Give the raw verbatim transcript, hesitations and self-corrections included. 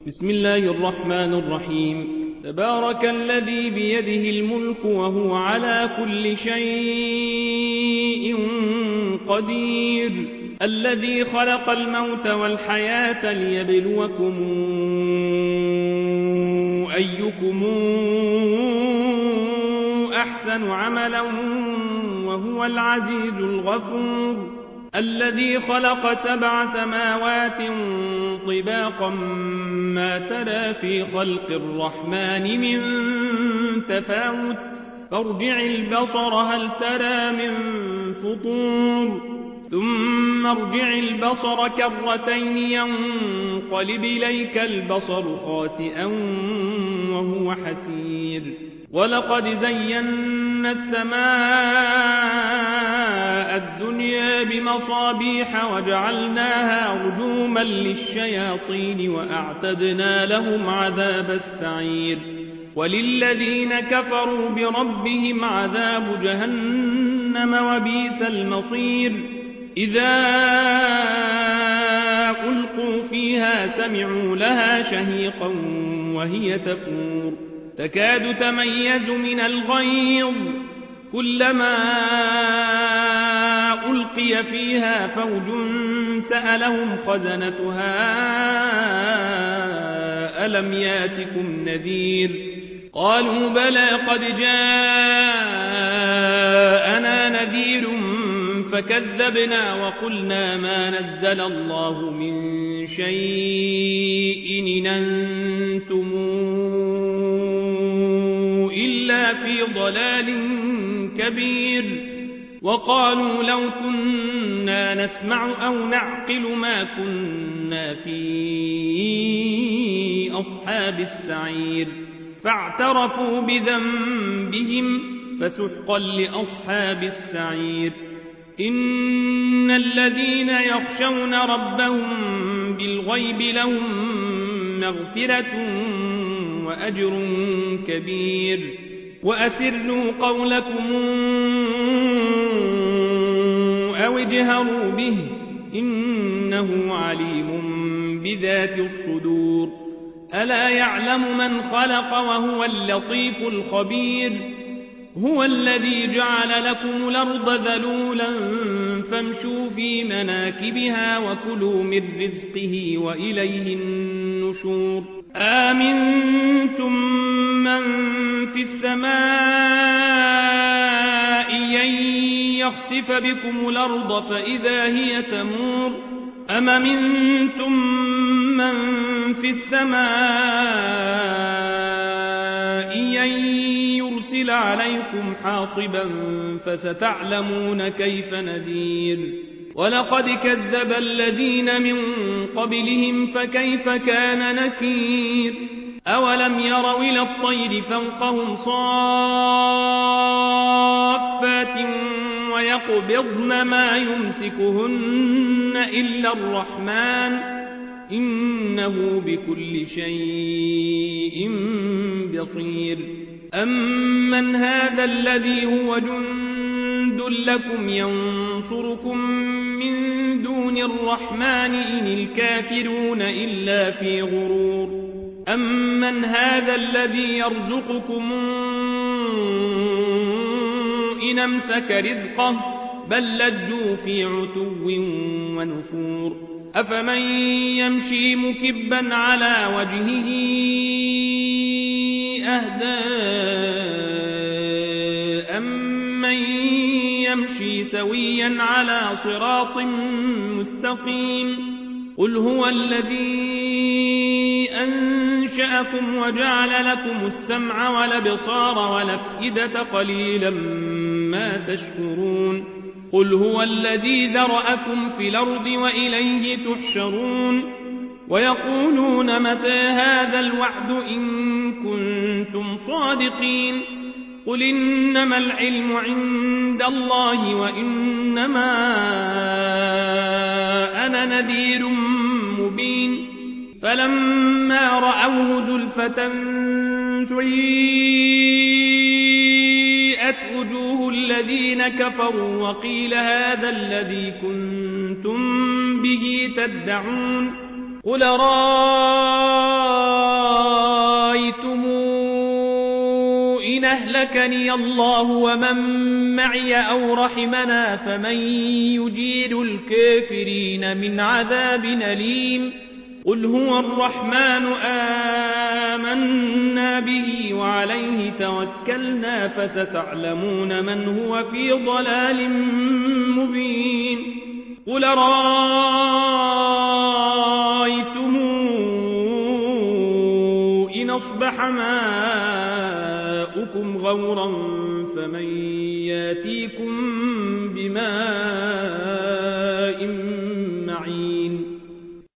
بسم الله الرحمن الرحيم. تبارك الذي بيده الملك وهو على كل شيء قدير، الذي خلق الموت والحياة ليبلوكم أيكم أحسن عملا وهو العزيز الغفور، الذي خلق سبع سماوات طباقا ما ترى في خلق الرحمن من تفاوت، فارجع البصر هل ترى من فطور، ثم ارجع البصر كرتين ينقلب إليك البصر خاسئا وهو حسير، ولقد زينا السماء الدنيا بمصابيح وجعلناها رجوما للشياطين وأعتدنا لهم عذاب السعير، وللذين كفروا بربهم عذاب جهنم وبئس المصير. إذا ألقوا فيها سمعوا لها شهيقا وهي تفور، تكاد تميز من الغيظ، كلما ألقي فيها فوج سألهم خزنتها ألم ياتكم نذير، قالوا بلى قد جاءنا نذير فكذبنا وقلنا ما نزل الله من شيء إن أنتم إلا في ضلال كبير، وقالوا لو كنا نسمع أو نعقل ما كنا في أصحاب السعير، فاعترفوا بذنبهم فسحقا لأصحاب السعير. إن الذين يخشون ربهم بالغيب لهم مغفرة وأجر كبير، وأسروا قولكم أو اجهروا به إنه عليم بذات الصدور، ألا يعلم من خلق وهو اللطيف الخبير. هو الذي جعل لكم الأرض ذلولا فامشوا في مناكبها وكلوا من رزقه وإليه النشور. آمنتم من في السماء أن يخسف بكم الأرض فإذا هي تمور، أم منتم من في السماء أن يرسل عليكم حاصبا فستعلمون كيف نذير. ولقد كذب الذين من قبلهم فكيف كان نكير. أولم يروا إلى الطير فوقهم صافات ويقبضن ما يمسكهن إلا الرحمن إنه بكل شيء بصير. أمن هذا الذي هو جند لكم ينصركم من دون الرحمن إن الكافرون إلا في غرور. أمن هذا الذي يرزقكم إن أمسك رزقه بل لجوا في عتو ونفور. أفمن يمشي مكبا على وجهه أهدى أمن يمشي سويا على صراط مستقيم. قل هو الذي أنشأكم وجعل لكم السمع والأبصار والأفئدة قليلا ما تشكرون. قل هو الذي ذرأكم في الأرض وإليه تحشرون. ويقولون متى هذا الوعد إن كنتم صادقين. قل إنما العلم عند الله وإنما أنا نذير مبين. فلما رأوه زلفة سيئت وجوه الذين كفروا وقيل هذا الذي كنتم به تدعون. قل رأيتم أهلكني الله ومن معي أو رحمنا فمن يجير الكافرين من عذاب أليم قل هو الرحمن آمنا به وعليه توكلنا فستعلمون من هو في ضلال مبين قل رأيتم إن أصبح ماؤكم غورا فمن ياتيكم بماء